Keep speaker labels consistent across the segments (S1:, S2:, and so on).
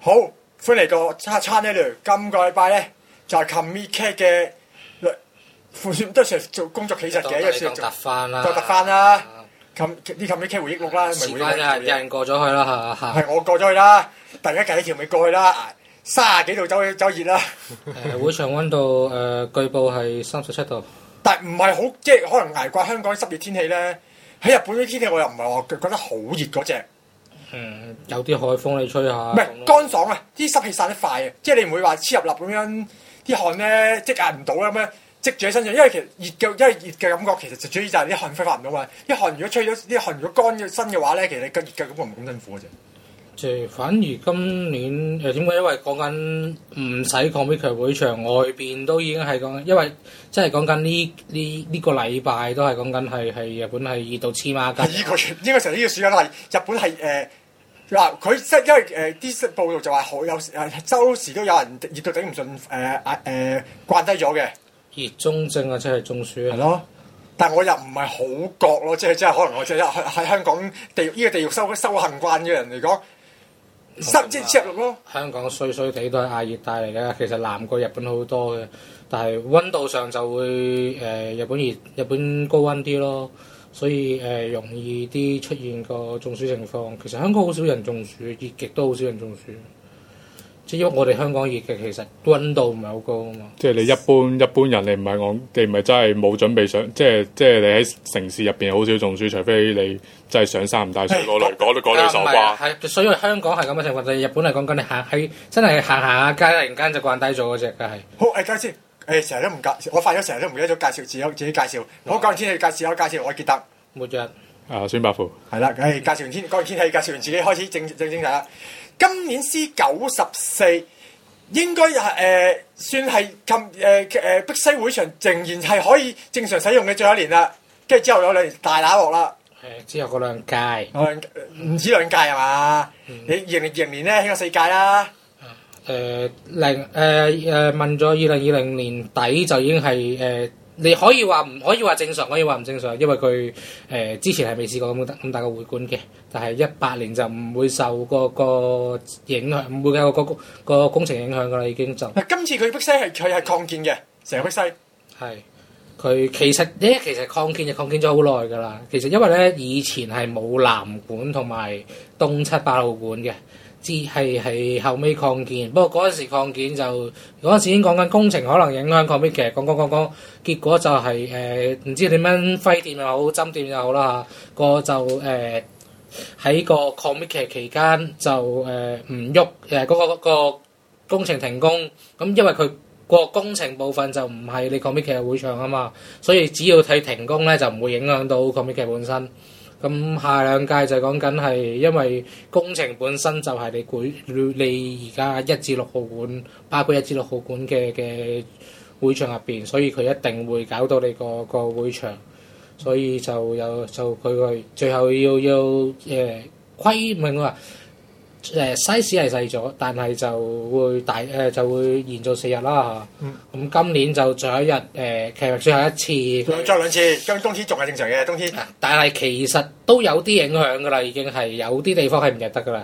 S1: 好，歡迎嚟個餐呢度。今個禮拜咧就係 Comic Cat 嘅都成日做工作企實嘅，因為成日做
S2: 特翻啦，
S1: 特啦。啲 Comic Cat 回憶錄啦，
S2: 時間有人過咗去啦嚇，
S1: 係我過咗去啦，大家計條尾過去啦，30幾度走熱啦。
S2: 會場溫度據報係37度，
S1: 但唔係好，即係可能捱慣香港濕熱天氣咧。喺日本啲天氣我又唔係話覺得好熱嗰隻。
S2: 有啲海風你吹下，
S1: 唔係乾爽啊！啲濕氣散得快啊，即係你唔會話黐入粒咁樣，啲汗咧積壓唔到咁樣積住喺身上，因為其實熱嘅感覺其實就主要就係啲汗揮發唔到嘛。啲汗如果吹咗，啲汗如果乾咗身嘅話咧，其實你個熱嘅感覺唔咁辛苦嘅啫。
S2: 即係反而今年點解？因為講緊唔使Comic Cat會場外邊都已經係講緊，因為即係講緊呢個禮拜都係講緊係日本係熱到黐孖筋。
S1: 呢個時候呢個暑假都係日本係嗱，佢即係因為啲報道就話好有周時都有人熱到頂唔順慣低咗嘅
S2: 熱中症啊，即係中暑啊。
S1: 係咯，但我又唔係好覺咯，即係可能我即係喺香港呢個地獄修行慣嘅人嚟講。即係咯，
S2: 香港衰地都係亞熱帶嚟嘅，其實南過日本好多嘅，但係溫度上就會日本高溫啲咯，所以容易啲出現個中暑情況。其實香港好少人中暑，熱極都好少人中暑。即係因為我哋香港熱極，其實溫度唔係好高啊嘛。
S3: 即係你一般人，你唔係真係冇準備上，即係你喺城市入邊好少中暑，除非你真係上山唔帶水攞嚟手瓜。
S2: 係，所以香港係咁嘅情況，但係日本係講緊你真係行下街，突然間就慣低咗嗰隻嘅係。
S1: 好，介紹成日都唔介紹，我發咗成日都唔記得咗介紹自己介紹。我講完天氣介紹，我記得。
S2: 末日。
S3: 孫伯父。
S1: 係啦，介紹完講完天氣，介紹完自己，開始正題啦。今年 C94應該算係碧西會場仍然係可以正常使用嘅最後一年啦，跟住之後有2年大打鑊啦。
S2: 之後嗰2屆。
S1: 唔止2屆係嘛？你2020年咧起咗4屆啦。
S2: 問咗2020年底就已經係你可以話唔可以話正常，可以話唔正常，因為佢之前係未試過咁大個會館嘅，但係18年就唔會受個影響，唔會有個工程影響㗎啦，已經就。
S1: 今次佢碧西佢係擴建嘅，成個碧西。
S2: 係佢其實擴建咗好耐㗎啦。其實因為咧以前係冇南館同埋東7、8號館嘅。係後尾擴建，不過嗰陣時擴建就嗰陣時已經講緊工程可能影響Comic Cat，講，結果就係唔知點樣揮電又好針電又好啦嚇，個就喺個Comic Cat期間就唔喐嗰個工程停工，咁因為佢個工程部分就唔係你Comic Cat會場啊嘛，所以只要佢停工咧就唔會影響到Comic Cat本身。咁下2屆就講緊係因為工程本身就係你而家1至6號館，包括1至6號館嘅會場入邊，所以佢一定會搞到你個會場，所以就佢最後要規命話size 係細咗，但係就會就會延做4日啦嚇。咁今年就最後一日其實最後一次，
S1: 再2次，今冬天仲係正常嘅冬天。
S2: 但係其實都有啲影響㗎啦，已經係有啲地方係唔入得㗎啦。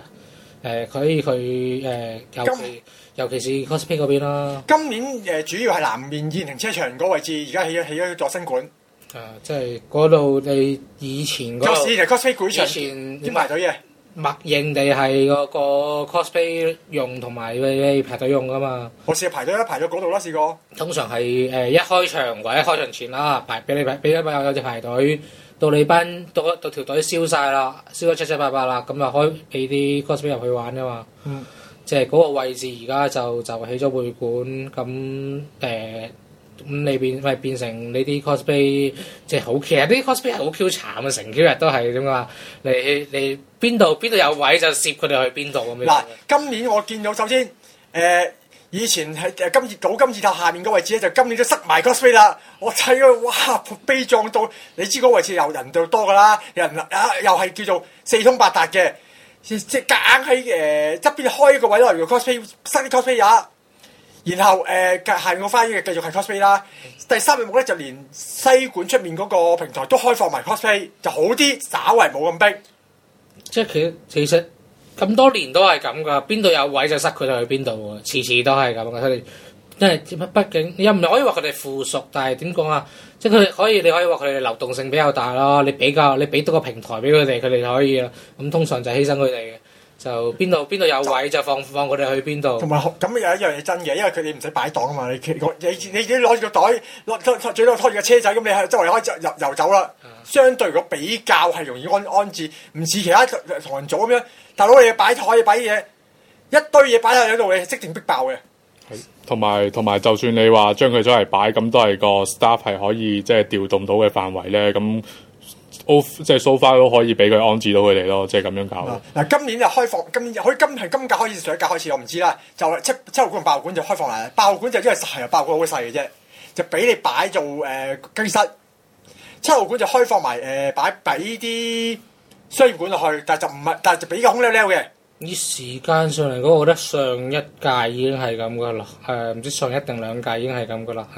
S2: 佢尤其是 cosplay 嗰邊啦。
S1: 今年主要係南面現停車場嗰位置，而家起咗座新館。
S2: 即係嗰度你以前嗰度。
S1: 以前 cosplay 會場，
S2: 以前
S1: 點排隊嘅？
S2: 默認地係嗰個 cosplay 用同埋你排隊用噶嘛。
S1: 我試下排隊啦，排咗嗰度啦，試過。
S2: 通常係一開場或者開場前啦，俾有隻排隊，到你到條隊燒晒啦，燒得7-8啦，咁就開俾啲 cosplay 入去玩噶嘛。即係嗰個位置而家就起咗會館，咁你變成你啲 cosplay 即係好，其實啲 cosplay 係好 Q 慘啊！成 Q 日都係點啊？你邊度有位就攝佢哋去邊度咁樣。
S1: 嗱，今年我見到首先以前係金字塔下面個位置咧，就今年都塞埋 cosplay 啦。我睇到哇悲壯到，你知嗰個位置又人就多㗎啦，人又係叫做四通八達嘅，即係夾硬喺側邊開一個位咯，如果 cosplay 塞啲 cosplay 呀。然後下面個花園繼續係 cosplay 啦。第3日目咧就連西館出面嗰個平台都開放埋 cosplay，就好啲，稍為冇咁逼。
S2: 即係其實咁多年都係咁噶，邊度有位就塞佢哋去邊度喎，次次都係咁噶。佢哋因為畢竟又唔可以話佢哋附屬，但係點講啊？即係佢哋可以，你可以話佢哋流動性比較大咯。你俾到個平台俾佢哋，佢哋就可以啦。咁通常就犧牲佢哋嘅，就邊度有位就放佢哋去邊度。
S1: 同埋咁有一樣嘢真嘅，因為佢哋唔使擺檔啊嘛。你攞住個袋，最多拖住個車仔，咁你係周圍可以遊走啦。相對如果比較係容易安置，唔似其他同人組咁樣。大佬你擺台擺嘢，一堆嘢擺喺度，你即定逼爆嘅。
S3: 同埋，就算你話將佢出嚟擺，咁都係個 staff 係可以即係調動到嘅範圍咧。咁即係 so far 都可以俾佢安置到佢哋咯，即係咁樣搞。
S1: 嗱，今年就開放，今屆開始上一屆開始，我唔知啦。就七號館同8號館就開放啦。8號館就因為係8號館好細嘅啫，就俾你擺做更衣室。7號館就開放埋擺啲商業館落去，但係就比較空溜溜嘅。
S2: 以時間上嚟講，我覺得上一屆已經係咁噶啦，唔知上一定兩屆已經係咁噶啦，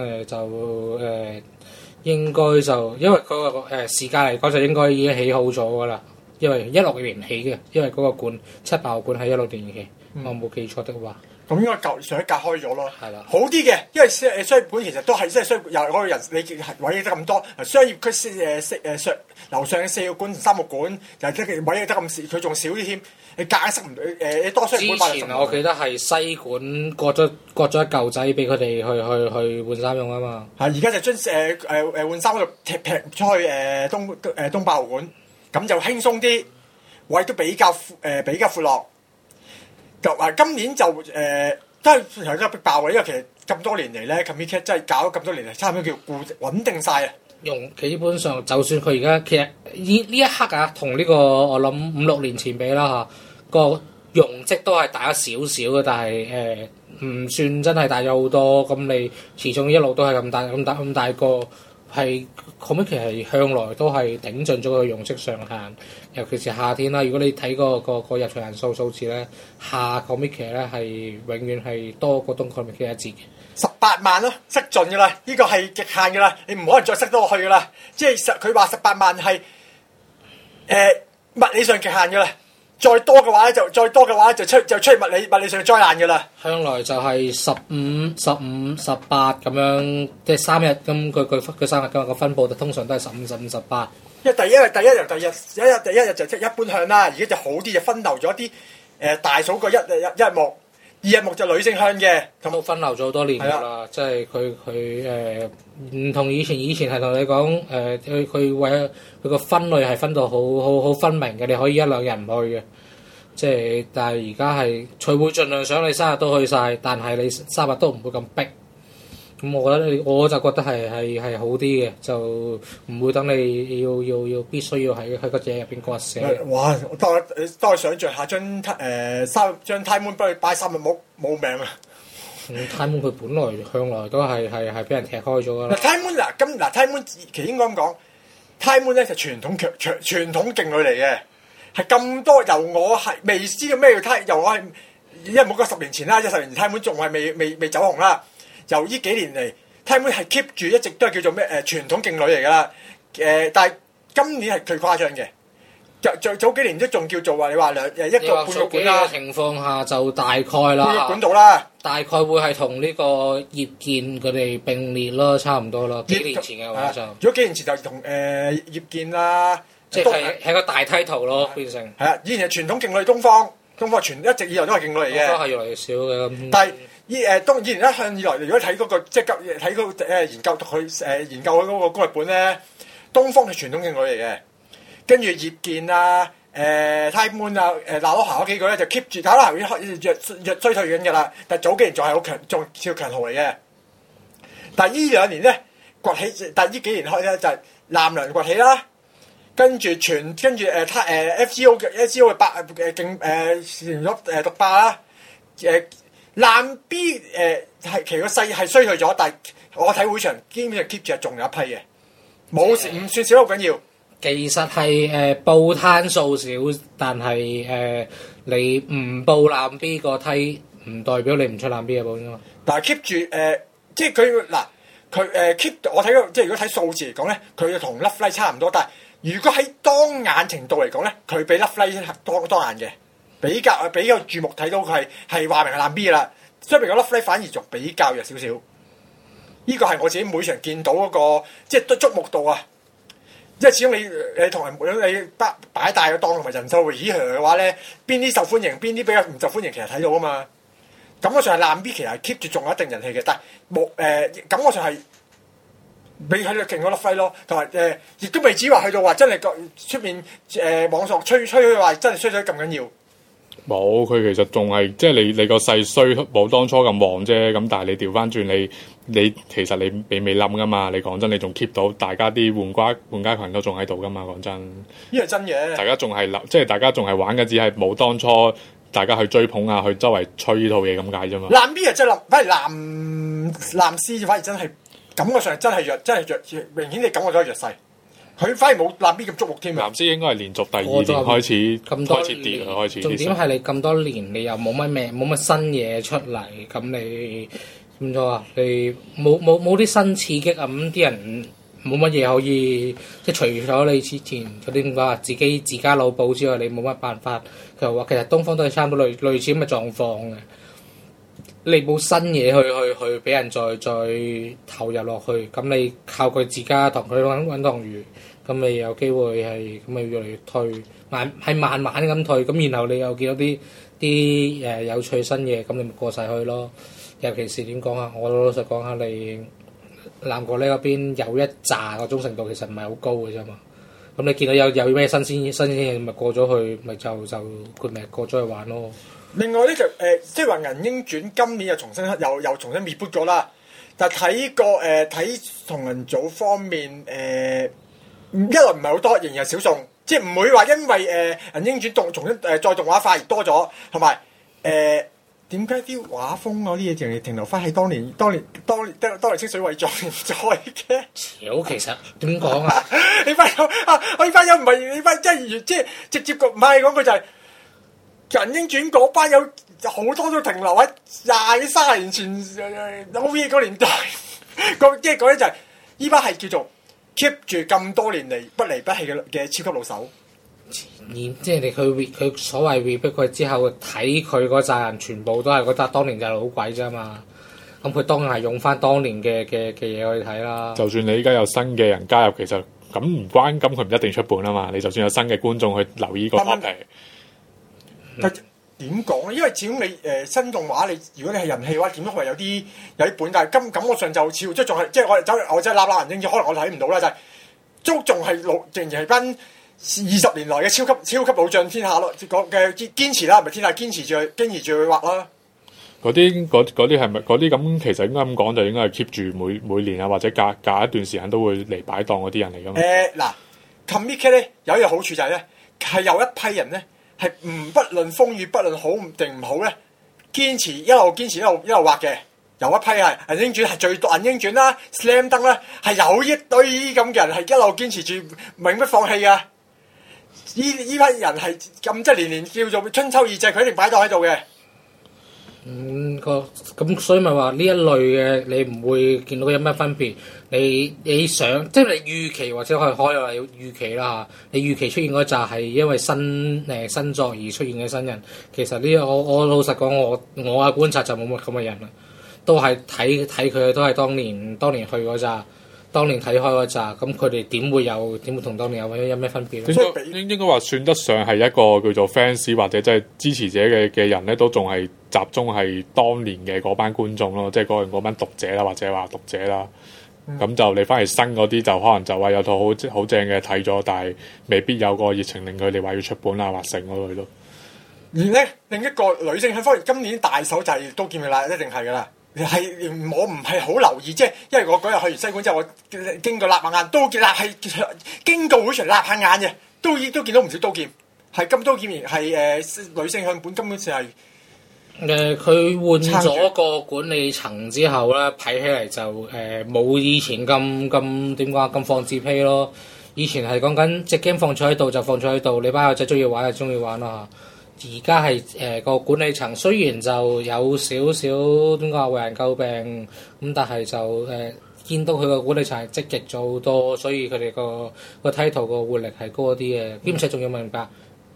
S2: 應該就因為嗰個時間嚟講就應該已經起好咗噶啦，因為16年起嘅，因為嗰個館7、8號館係16年起，我冇記錯的話。咁
S1: 應該上一屆開咗咯，
S2: 係啦，
S1: 好啲嘅，因為商業館其實都係即係商又嗰個人你位得咁多，商業區樓上嘅4個館、3個館又即係位得咁少，佢仲少啲添，你夾硬塞唔到多商業館。
S2: 之前我記得係西館割咗一嚿仔俾佢哋去換衫用啊嘛。
S1: 係而家就將換衫嗰度劈出去東8號館，咁就輕鬆啲，位都比較闊落。就今年就都係逼爆嘅，因為其實咁多年嚟咧 Comiket 真係搞咗咁多年嚟，差唔多叫穩定晒啊！
S2: 基本上就算佢而家其實呢一刻啊，同呢個我諗5、6年前比啦嚇，個容積都係大咗少少嘅，但係唔算真係大咗好多。咁你始終一路都係咁大個。係 Comiket 係向來都係頂盡咗個容積上限，尤其是夏天啦。如果你睇個入場人數數字咧，夏 Comiket 咧係永遠係多過東 Comiket 一截嘅。
S1: 18萬咯，塞盡噶啦，呢個係極限噶啦，你唔可能再塞多落去噶啦。即係佢話18萬係物理上極限噶啦。再多嘅話咧，就出現物理上嘅災難㗎啦。
S2: 向來就係15、15、18咁樣，即係3日咁佢3日咁個分佈，通常都係15、15、18。
S1: 因為第一日就即係一般向啦，而家就好啲，就分流咗啲大數個一日幕。2日幕就女性向嘅，
S2: 咁我分流咗好多年㗎啦，即係佢唔同以前係同你講佢為佢個分類係分到好分明嘅，你可以1、2日唔去嘅，即係但係而家係佢會盡量想你3日都去晒，但係你3日都唔會咁逼。咁我就覺得係好啲嘅，就唔會等你要必須要喺個嘢入邊割捨。
S1: 哇！當我想像下將 Time Moon 幫佢擺3日冇命啊
S2: ！Time Moon 佢本來向來都係俾人踢開咗㗎啦。
S1: Time Moon Time Moon 其實應該咁講 ，Time Moon 咧就傳統勁女嚟嘅，係咁多由我係未知道咩叫由我係因為冇講10年前啦，10年前 Time Moon 仲係未走紅啦。由呢幾年嚟 Time Moon 係 keep 住一直都係叫做咩傳統勁女嚟㗎啦，但係今年係最誇張嘅，早幾年都仲叫做話你話一個半個館啦。
S2: 情況下就大概啦，
S1: 半個館度啦，
S2: 大概會係同呢個葉劍佢哋並列咯，差唔多咯。幾年前嘅話就，
S1: 如果幾年前就同葉劍啦，
S2: 即係個大梯圖咯，變成
S1: 係啊，以前係傳統勁女東方一直以來都係勁女嚟嘅，
S2: 都係越嚟越少嘅。
S1: 但係以前一向以來，如果睇嗰個即係睇嗰研究佢嗰個攻略本咧，東方係傳統勁女嚟嘅，跟住葉劍啊、Time Moon 啊、嗱羅霞嗰幾個咧就 keep 住，嗱羅霞已經越衰退緊㗎啦，但係早幾年仲係好強，仲超強號嚟嘅。但係呢2年咧崛起，但係呢幾年開咧就係南梁崛起啦，跟住FGO 嘅勁成咗獨霸啦，南 B 係其實個勢係衰退咗，但係我睇會場基本上 keep 住仲有一批嘅，唔算少好緊要。
S2: 其實係報攤數少，但係你唔報南 B 個梯，唔代表你唔出南 B 嘅報啫嘛。
S1: 但係 keep 住即係佢 keep 我睇到，即係如果睇數字嚟講咧，佢就同 Love Live 差唔多，但係如果喺當眼程度嚟講咧，佢比 Love Live 多眼嘅。 比較注目睇到佢係話明係爛 B 啦，所以明個 Love Life 反而仲比較弱少少。呢個係我自己每場見到嗰個即係都觸目度啊！因為始終你同人你擺大個檔同埋人數以和嘅話咧，邊啲受歡迎，邊啲比較唔受歡迎，其實睇到啊嘛。感覺上係爛 B，其實 keep 住仲有一定人氣嘅，但係冇感覺上係未喺度勁過 Love Life咯，同埋亦都未至於話去到話真係出面網上吹話真係衰咗咁緊要。
S3: 冇，佢其實仲係即係你個勢衰冇當初咁旺啫。咁但係你調翻轉你其實你未冧噶嘛？你講真，你仲 keep 到大家啲玩家群都仲喺度噶嘛？講真，
S1: 呢個真嘅。大家仲
S3: 係即係大家仲係玩嘅，只係冇當初大家去追捧啊，去周圍吹呢套嘢咁解啫嘛。
S1: 爛 B 啊，真係反而藍 C 反而真係感覺上真係弱，明顯你感覺到弱勢。佢反而冇爛 B 咁矚目添啊！
S3: 藍絲應該係連續第二年開始跌啊，開始。
S2: 重點係你咁多年，你又冇乜新嘢出嚟，咁你點咗啊？你冇啲新刺激啊！咁啲人冇乜嘢可以，即係除咗你之前嗰啲點講啊，自家腦補之外，你冇乜辦法。佢話其實東方都係差唔多類似咁嘅狀況嘅。你冇新嘢去俾人再投入落去，咁你靠佢自家同佢揾堂魚，咁你有機會係咁咪越嚟越退，慢慢咁退，咁然後你又見到啲有趣新嘢，咁你咪過晒去咯。尤其是點講啊？我老實講下，你南國呢嗰邊有一紮個忠誠度其實唔係好高嘅啫嘛。咁你見到有咩新鮮嘢，咪過咗去，咪就佢咪過咗去玩咯。
S1: 另外咧就即係話《銀鷹傳》今年又重新滅撥咗啦，但係睇同人組方面一來唔係好多，仍然係少數，即係唔會話因為《銀鷹傳》重新再動畫化而多咗，同埋點解啲畫風嗰啲嘢淨係停留翻喺當年清水偉壯年代嘅？
S2: 其實點講啊？
S1: 你班友我呢班友唔係你班即係直接唔係講句就係。《銀鷹傳》嗰班有好多都停留喺30年前OVA 嗰年代，即係嗰啲就係依班係叫做 keep 住咁多年嚟不離不棄嘅超級老手。
S2: 即係佢所謂 reboot 佢之後睇佢嗰扎人，全部都係覺得當年就係老鬼啫嘛。咁佢當然係用翻當年嘅嘢去睇啦。
S3: 就算你依家有新嘅人加入，其實咁唔關，咁佢唔一定出本啊嘛。你就算有新嘅觀眾去留意個 topic。
S1: 但點講咧？因為始終你新動畫，如果你係人氣嘅話，點都係有啲本，但係感覺上就似即係仲係即係我真係揦銀鷹，可能我睇唔到啦，就係都仲係仍然係班20年來嘅超級老將天下咯，嘅堅持啦，唔係天下堅持住去畫啦。嗰啲
S3: 係咪嗰啲咁？其實應該咁講，就應該係 keep 住每年啊，或者隔一段時間都會嚟擺檔嗰啲人嚟㗎嘛。
S1: 嗱 comic 咧有一個好處就係咧，係有一批人咧。係不論風雨，不論好定唔好咧，一路堅持一路畫嘅，有一批係《銀鷹傳》係最多，《銀鷹傳》啦，《Slam Dunk》啦，係有一堆咁嘅人係一路堅持住，永不放棄噶。呢批人係咁即係年年叫做春秋二祭，佢一定擺到喺度嘅。
S2: 咁所以咪話呢一類嘅你唔會見到有咩分別？你想即係你預期或者可以話預期啦嚇，你預期出現嗰扎係因為新作而出現嘅新人，其實呢我老實講，我嘅觀察就冇乜咁嘅人啦，都係睇佢都係當年去嗰扎。當年睇開嗰扎，咁佢哋點會同當年有咩分別咧？
S3: 應該話算得上係一個叫做 fans 或者即係支持者嘅人咧，都仲係集中係當年嘅嗰班觀眾咯，即係嗰班讀者啦，或者話讀者啦。咁就你翻嚟新嗰啲，就可能就話有套好正嘅睇咗，但係未必有個熱情令佢哋話要出本啊或成嗰類咯。
S1: 而咧另一個女性喺方面，今年大手就係刀劍嘅啦，一定係噶啦。我唔係好留意，即係因為我嗰日去完西館之後，我經過立下眼，刀劍係經過會場立下眼嘅，都見到唔少刀劍，係金刀劍係女性向本，根本上係
S2: 佢換咗個管理層之後咧，睇起嚟就冇以前咁點講咁放自批咯。以前係講緊隻 game 放咗喺度就放咗喺度，你班友仔中意玩就中意玩啦。而家係個管理層雖然就有少少點講為人詬病咁，但係就見到佢個管理層係積極咗好多，所以佢哋個 title 個活力係高啲嘅。兼且仲要明白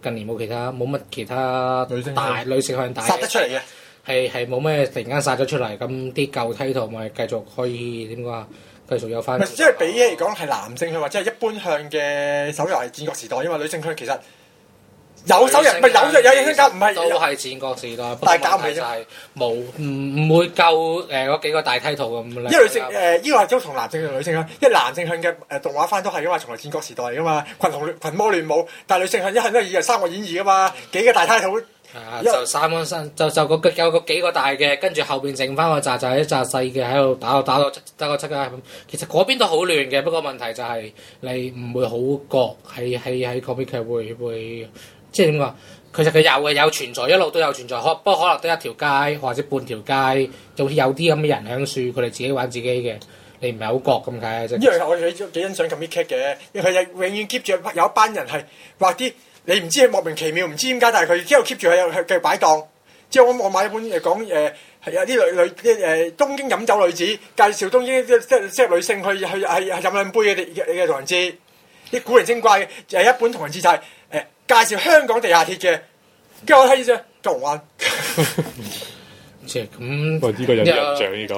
S2: 近年冇乜其他女性向大
S1: 殺得出嚟嘅。
S2: 係冇咩突然間殺咗出嚟，咁啲舊梯圖咪繼續可以點講啊？繼續有翻。
S1: 唔係，因為比起嚟講係男性向或者係一般向嘅手遊係戰國時代，因為女性向其實有手遊唔係有影響㗎，唔係
S2: 都係戰國時代，
S1: 但係搞唔起
S2: 就係冇唔會夠嗰幾個大梯圖咁咧。
S1: 因為女性呢個係都同男性向女性向，因為男性向嘅動畫番都係㗎嘛，從來戰國時代嚟㗎嘛，群魔亂舞，但係女性向一向都係以《三國演義》㗎嘛，幾個大梯圖。
S2: 就三個身就有個幾個大嘅，跟住後邊剩翻個紮一紮細嘅喺度打到得個七嘅。其實嗰邊都好亂嘅，不過問題就係你唔會好覺喺 comic 劇會即係點講？其實佢有存在，一路都有存在，不過可能得一條街或者半條街，就會有啲咁嘅人喺樹，佢哋自己玩自己嘅，你唔係好覺咁解啫。
S1: 因為我幾欣賞 comic 劇嘅，因為佢永遠 keep 住有一班人係畫啲。你唔知係莫名其妙，唔知點解，但係佢一路 keep 住喺度繼續擺檔。之後我買一本講係有啲東京飲酒女子，介紹東京即係女性去係飲兩杯嘅同人誌，啲古靈精怪嘅一本同人誌就係介紹香港地下鐵嘅，跟住我睇住九龍灣。
S2: 即係咁，
S3: 喂，呢個有啲印象呢個。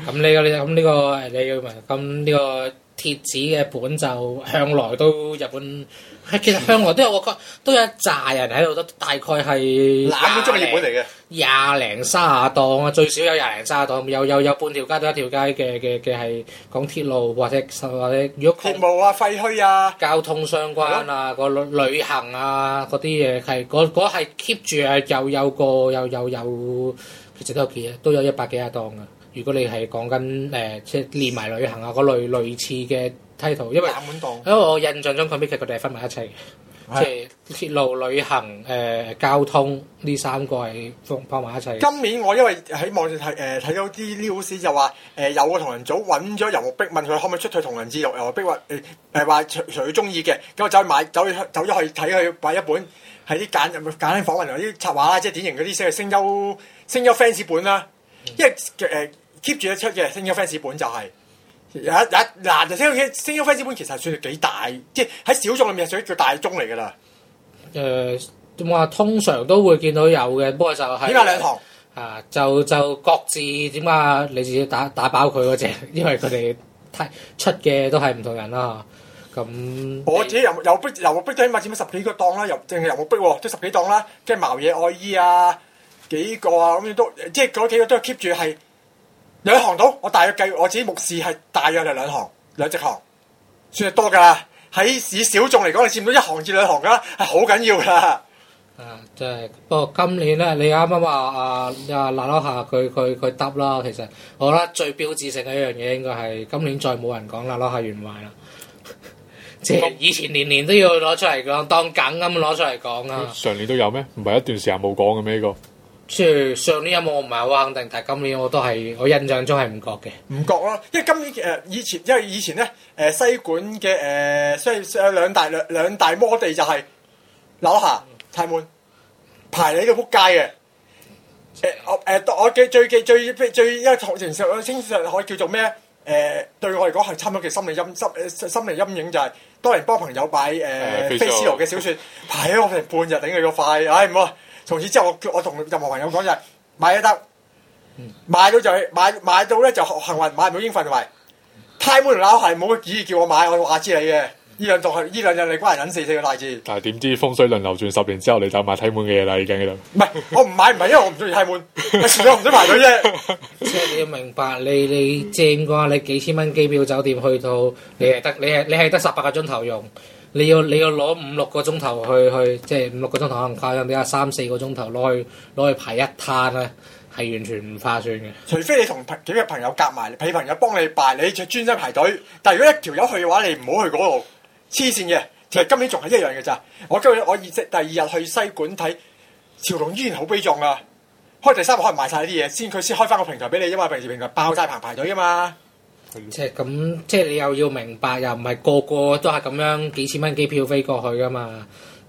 S3: 咁呢個鐵子嘅本就向來都日本。其實向來都有我覺得都有一紮人喺度，都大概係
S1: 冷門中嘅日本嚟嘅
S2: 20-30檔啊，最少有20-30檔，有半條街到一條街嘅係講鐵路或者如果
S1: 鐵務啊、廢墟啊、
S2: 交通相關啊、個旅行啊嗰啲嘢係嗰係 keep 住係有，其實都有幾都有100幾廿檔㗎。如果你係講緊即係連埋旅行啊嗰類似嘅。title， 因為我印象中 comic 劇佢哋係分埋一齊嘅，即係鐵路、旅行、交通呢3個係放埋一齊。
S1: 今年我因為喺網上睇到啲 news 就話有個同人組揾咗游牧壁問佢可唔可以出佢同人誌，游牧壁話話隨佢中意嘅，咁我走咗去睇佢買一本係啲簡單訪問同啲插畫啦，即係典型嗰啲聲優 fans 本啦，因為keep 住得出嘅聲優 fans 本就係、是。嗱，就聲優 fans 本其實算係幾大，即係喺小眾裏面係屬於叫大眾嚟㗎啦。
S2: 點話通常都會見到有嘅，不過就係起
S1: 碼2堂
S2: 啊，就各自點解你自己打飽佢嗰隻，因為佢哋出嘅都係唔同人啦。咁
S1: 我自己遊牧壁都起碼佔咗10幾個檔啦，淨係遊牧壁喎都10幾檔啦，跟住茅野愛衣啊幾個啊咁樣都，即係嗰幾個都係 keep 住係。2行到，我大約計我自己目視係大約係2隻行，算係多㗎啦。喺以小眾嚟講，你佔到1行至2行㗎啦，係好緊要㗎啦。
S2: 即係不過今年咧，你啱啱話嗱樓下佢得啦。其實我覺得最標誌性嘅一樣嘢應該係今年再冇人講嗱樓下原壞啦。即係以前年都要攞出嚟講，當梗咁攞出嚟講啊。
S3: 上年都有咩？唔係一段時間冇講嘅咩？呢個？
S2: 即係上年有冇我唔係好肯定，但係今年我印象中係唔覺嘅。唔
S1: 覺咯，因為今年以前咧西館嘅所以兩大摩地就係樓下太滿排你度撲街嘅。我嘅最一個形象稱上可以叫做咩？對我嚟講係差唔多嘅心理陰影就係當年幫朋友買菲斯羅嘅小説排咗我成半日頂佢個肺，唉唔好。從此之後，我同任何朋友講就係買得，買到就係買到咧就幸運，買唔到應份同埋。太滿同樓下冇旨意叫我買，我話知你嘅。呢兩日你關人忍4個大字。
S3: 但係點知風水輪流轉10年之後，你就買太滿嘅嘢啦，已經喺度。
S1: 唔係我唔買，唔係因為我唔中意太滿，係純粹我唔想排隊啫。
S2: 即係你要明白，你正嘅話，你幾千蚊機票酒店去到，你係得18個鐘頭用。你要攞5-6個鐘頭去，即係5-6個鐘頭可能誇張啲啊，3-4個鐘頭攞去排一攤咧，係完全唔划算嘅。
S1: 除非你同幾個朋友夾埋，俾朋友幫你拜，你就專心排隊。但係如果一條友去嘅話，你唔好去嗰度，黐線嘅。其實今年仲係一樣嘅咋。我第2日去西館睇潮龍，依然好悲壯啊！開第3日可能賣晒啲嘢，佢先開翻個平台俾你，因為平時平台爆晒棚排隊啊嘛。
S2: 即係咁，即係你又要明白，又唔係個個都係咁樣幾千蚊機票飛過去噶嘛。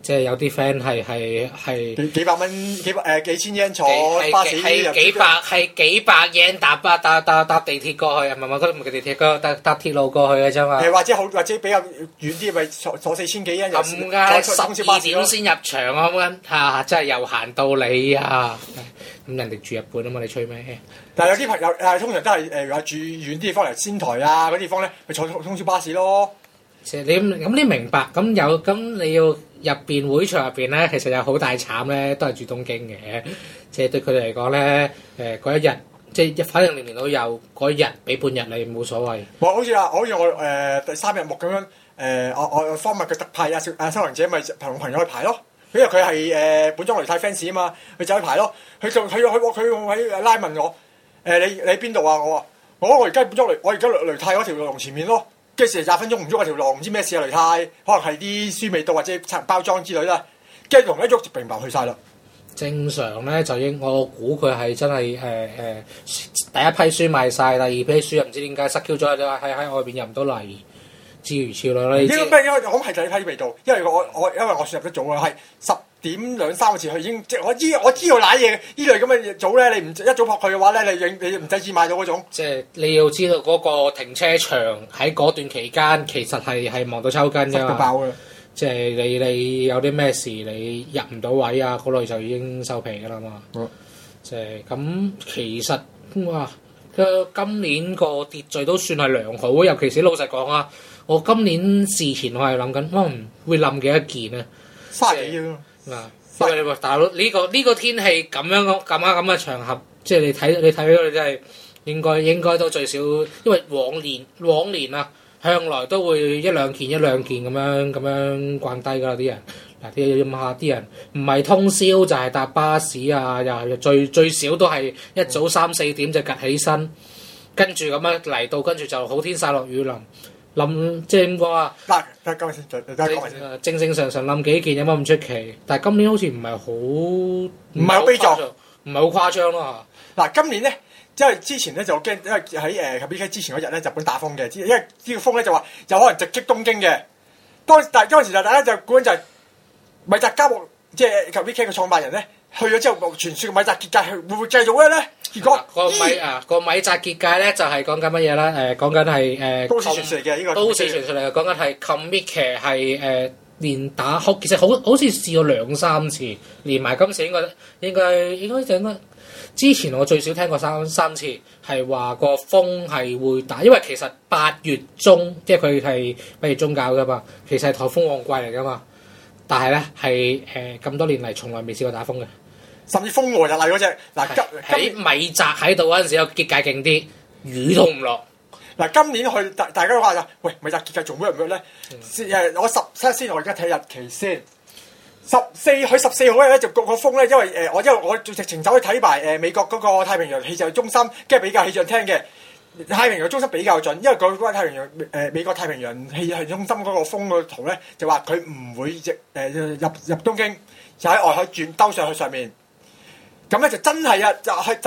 S2: 即係有啲 friend 係
S1: 幾百蚊幾千 yen 坐巴士
S2: 係幾百 yen 搭地鐵過去，唔係嗰啲唔係地鐵，搭鐵路過去嘅啫嘛。
S1: 或者比較遠啲，咪坐4000幾 yen
S2: 咁㗎，12點先入場啊咁樣真係又閒到你啊！咁人哋住日本啊嘛，你吹咩？
S1: 但係有啲朋友通常都係話住遠啲地方嚟仙台啊嗰啲地方咧，咪坐通宵巴士咯。
S2: 即係你明白咁你要入邊會場入邊咧，其實有好大慘咧，都係住東京嘅。即係對佢哋嚟講咧，嗰一日即係反正年年都有嗰一日俾半日你冇所謂。
S1: 好似我第3日木咁樣我方密嘅特派收能者咪同朋友去排咯。因為佢係本莊雷太 fans 啊嘛，佢就去排咯。佢喺拉問我你邊度啊？我話我而家本莊我而家雷太嗰條龍前面咯。跟住20分鐘唔喐嗰條龍，唔知咩事啊！雷太可能係啲書未到或者拆包裝之類啦。跟住龍一喐就平白去晒啦。正
S2: 常咧就我估佢係真係第一批書賣晒，第二批書又唔知點解塞 Q 咗，喺外邊入唔到嚟，諸如此類啦。因
S1: 為我諗係第一批未到，因為我算入得早啊，係10點2、3個字佢已經即係我知道瀨嘢呢類咁嘅組咧，你唔一早撲佢嘅話咧，你唔使錢買到嗰種。即係你要知道嗰個停車場喺嗰段期間其實係忙到抽筋㗎嘛。爆㗎！即係你有啲咩事你入唔到位啊，嗰類就已經收皮㗎啦嘛。即係咁，其實哇，今年個秩序都算係良好，尤其是老實講啊，我今年事前我係諗緊，會冧幾多件啊？30幾嗱，因為你話大佬呢個天氣咁樣嘅場合，即係你睇到你真係應該都最少，因為往年啊，向來都會一兩件咁樣逛低㗎啦啲人。嗱，你諗下啲人唔係通宵就係搭巴士啊，又係最少都係一早3、4點就趌起身，跟住咁樣嚟到，跟住就好天曬落雨冧，即係點講啊？嗱，講先，正常冧幾件有乜咁出奇？但係今年好似唔係好悲壯，唔係好誇張咯嚇。嗱，今年咧，因為之前咧就驚，因為喺BK 之前嗰日咧，日本打風嘅，因為呢個風咧就話有可能直擊東京嘅。當時就大家就估緊就係米澤加木，即係 BK 嘅創辦人咧，去咗之後，傳説米澤結界會唔會繼續嘅咧？結果個米澤結界咧就係講緊乜嘢啦？講緊係都市傳説嚟嘅呢個。都市傳説嚟嘅，講緊係 commit 係連打好，其實好似試過2、3次，連埋今次應該整得。之前我最少聽過三次，係話個風係會打，因為其實8月中，即係佢係8月中搞噶嘛，其實係颱風旺季嚟噶嘛。但係咧係咁多年嚟，從來未試過打風嘅，甚至風和日麗嗰隻。嗱，喺米澤喺度嗰陣時，有結界勁啲，雨都唔落。嗱，今年去大家都話就，喂，米澤結界仲 work 唔 work 咧？我先，我而家睇日期先。14號咧就個風咧，因為我直情走去睇埋美國嗰個太平洋氣象中心，跟住比較氣象廳嘅太平洋中心比較準，因為嗰個太平洋美國太平洋氣象中心嗰個風個圖咧就話佢唔會入東京，就喺外海轉兜上去上面。咁咧就真係啊，就係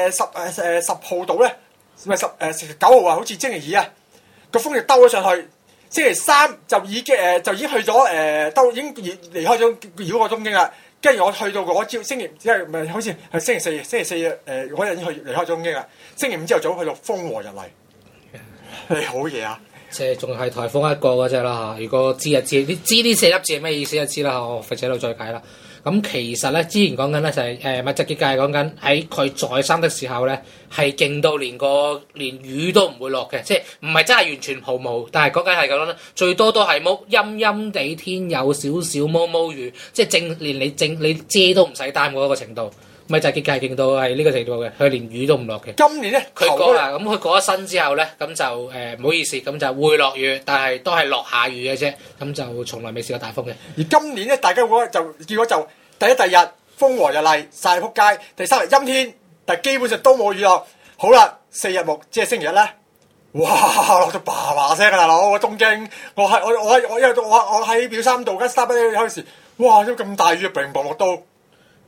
S1: 10號度咧，唔係9號啊，好似星期2啊，個風就兜咗上去。星期3就已經去咗都已經離開咗繞過東京啦。跟住我去到嗰朝星期，即係咪好似係星期四嗰日已經離開咗東京啦。星期5朝頭早去到風和日麗，你好嘢啊！即係仲係颱風一個嗰隻啦嚇。如果知就知，你知呢4粒字係咩意思就知啦。我費事喺度再解啦。咁其實咧，之前講緊咧就係密集結界講緊喺佢在生的時候咧，係勁到連雨都唔會落嘅，即係唔係真係完全毫無，但係講緊係咁樣，最多都係陰陰地天有少少毛毛雨，即係連你遮都唔使擔嗰個程度。密集結界勁到係呢個程度嘅，佢連雨都唔落嘅。今年咧，佢過咗身之後咧，咁就唔好意思，咁就會落雨，但係都係落下雨嘅啫，咁就從來未試過大風嘅。而今年咧，大家結果就第一、第二日風和日麗曬撲街，第3日陰天，但基本上都冇雨落。好啦，4日木即係星期日咧，哇落到叭叭聲啊大佬！東京，我喺表參道間 Starbucks 嗰時，哇都咁大雨，砰砰落到。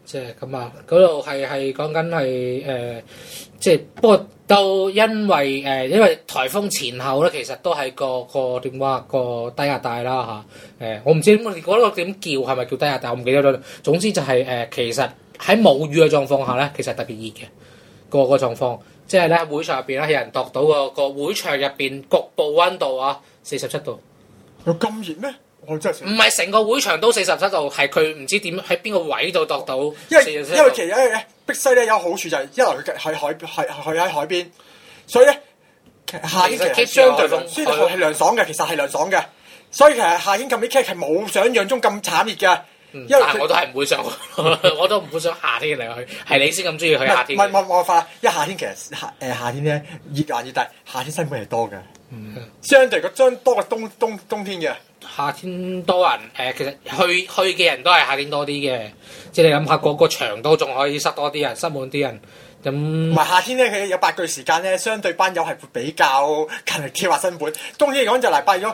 S2: 即係咁啊，嗰度係講緊係即係不過都因為因為颱風前後咧，其實都係個點話個低壓帶啦嚇。我唔知嗰個點叫係咪叫低壓帶，我唔記得咗。總之就係其實喺冇雨嘅狀況下咧，其實係特別熱嘅個狀況。即係咧會場入邊咧，有人度到個會場入邊局部溫度啊47度。
S1: 有咁熱咩？我真係
S2: 唔係成個會場都47度，係佢唔知點喺邊個位度度到47度。
S1: 因為其實碧西咧有好處就係一來佢喺海邊，所以咧夏天其實相對雖然係涼爽嘅，其實係涼爽嘅。所以其實夏天咁啲劇係冇想象中咁慘熱嘅。因為
S2: 我都係唔會想，我都唔會想夏天嚟去，係你先咁中意去夏天。
S1: 唔係冇辦法，因為夏天其實夏天咧熱還熱，但係夏天新聞係多嘅。相對將多過冬天嘅。
S2: 夏天多人其實去嘅人都係夏天多啲嘅，即係你諗下個場都仲可以塞多啲人，塞滿啲人。咁
S1: 唔係夏天咧，佢有8個月時間咧，相對班友係會比較勤力跳下新本。冬天嚟講就嚟拜咗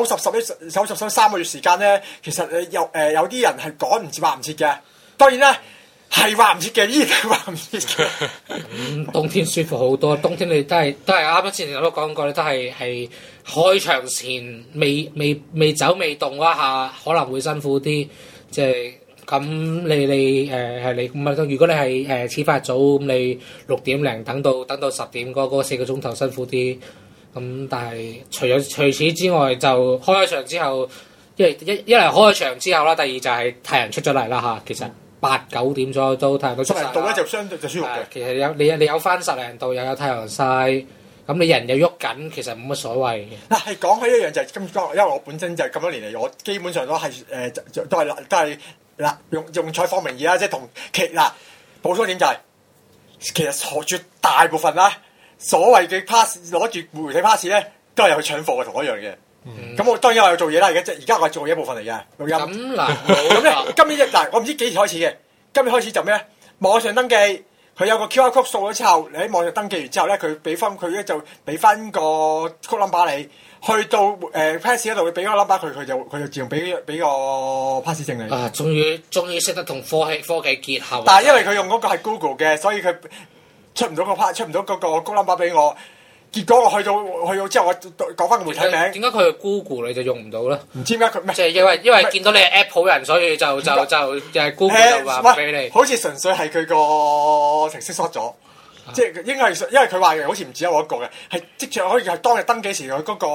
S1: 90 3個月時間咧，其實有啲人係趕唔切畫唔切嘅。當然啦，係畫唔切嘅，依然係畫唔切嘅。
S2: 冬天舒服好多，冬天你都係啱啱之前我都講過，你都係開場前未走未動嗰下可能會辛苦啲，即係。咁你係你唔係如果你係始發早咁，你6點零等到10點嗰4個鐘頭辛苦啲。咁但係除此之外，就開咗場之後，一嚟開咗場之後啦，第二就係太陽出咗嚟啦嚇。其實8、9點左右都太陽都出曬。
S1: 10度咧就相對就舒服嘅。
S2: 其實你有翻10零度，又有太陽曬，咁你人又喐緊，其實冇乜所謂嘅。
S1: 嗱係講起一樣就係今因為我本身就係咁多年嚟，我基本上都係都係。嗱，用採訪名義啦，即係同補充點就係、是，其實絕大部分啦，所謂嘅 pass 攞住媒體 pass 咧，都係有去搶貨嘅同一樣嘅。咁我當然我有做嘢啦，而家我係做嘢一部分嚟嘅錄音。咁嗱，咁咧今年我唔知幾時開始嘅，今年開始就咩咧？網上登記，佢有個 QR code 掃咗之後，你喺網上登記完之後咧，佢就俾翻個 code number 你。去到pass 嗰度，俾個 number 佢就自動俾個 pass 證你。
S2: 啊，終於識得同科技結合。
S1: 但係因為佢用嗰個係 Google 嘅，所以佢出唔到嗰個 number 俾我。結果我去到之後，我講翻個媒體名。
S2: 點解佢係 Google 你就用唔到咧？
S1: 唔知點解佢咩？
S2: 即係因為見到你係 Apple 人，所以就係 Google 就話俾你。
S1: 好似純粹係佢個程式 short 咗。即係應該係因為佢話嘅好似唔止有我一個嘅，係即係可以係當日登記時佢嗰個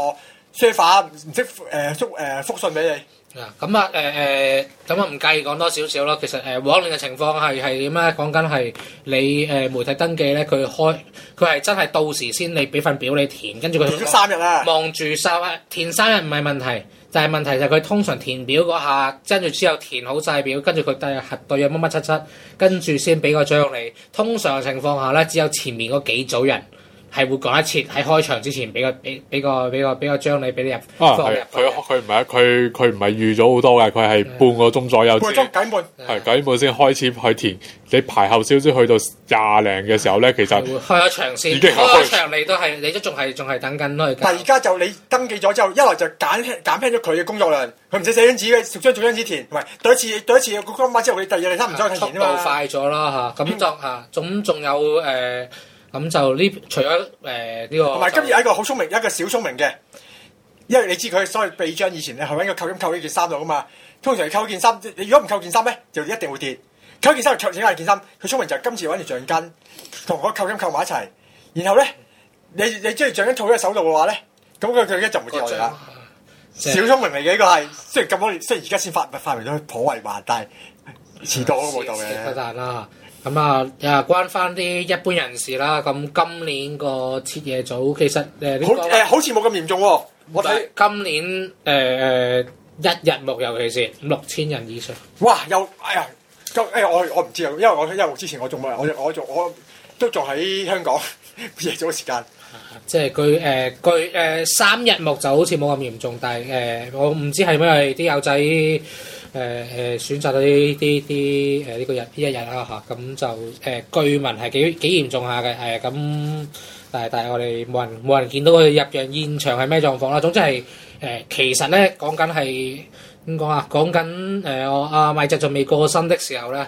S1: server 唔識覆信俾你。
S2: 咁唔介意講多少少咯。其實往年嘅情況係點咧？講緊係你媒體登記咧，佢係真係到時先你俾份表你填，跟住佢
S1: 填咗3日啦。
S2: 望住填3日唔係問題。但係問題就係佢通常填表嗰下，跟住之後填好晒表，跟住佢第日核對有乜乜七，跟住先俾個章你。通常情況下咧，只有前面嗰幾組人係會講一次喺開場之前俾個章你俾你入。
S3: 係佢唔係預咗好多嘅，佢係半個鐘左右。
S1: 半個鐘9點半。
S3: 係9點半先開始去填。你排後少少去到20零嘅時候咧，其實
S2: 開咗場先。
S3: 已經
S2: 開咗場你都仲係等緊咯。
S1: 但係而家就你登記咗之後，一來就減輕咗佢嘅工作量，佢唔使寫張紙嘅，逐張紙填，唔係對一次個 number 之後，佢第二日唔再填啊嘛。
S2: 速度快咗啦嚇，咁仲有咁就呢？除咗呢個，
S1: 同埋今日有一個好聰明，一個小聰明嘅，因為你知佢所謂臂章以前咧係揾個扣扣呢件衫度噶嘛。通常扣件衫，你如果唔扣件衫咧，就一定會跌。扣件衫就扣整下件衫。佢聰明就係今次揾條橡筋同個扣扣埋一齊，然後咧你將條橡筋套喺手度嘅話咧，咁佢就唔會跌落嚟啦。小聰明嚟嘅呢個係，雖然咁多年，雖然而家先發明咗，頗為話，但係遲到都冇到嘅。
S2: 但啦。咁又關翻啲一般人士啦。咁今年個徹夜組其實
S1: 好似冇咁嚴重喎。我睇
S2: 今年一日目尤其是6000人以上。
S1: 哇！我唔知啊，因為之前我仲冇，我都仲喺香港夜組時間。
S2: 即係據3日目就好似冇咁嚴重，但係我唔知係咪因為啲友仔選擇咗呢個呢一日啦嚇，咁就據聞係幾嚴重下嘅咁，但係我哋冇人見到佢入場現場係咩狀況啦。總之係其實咧講緊係點講啊？講緊我阿米澤仲未過身的時候咧，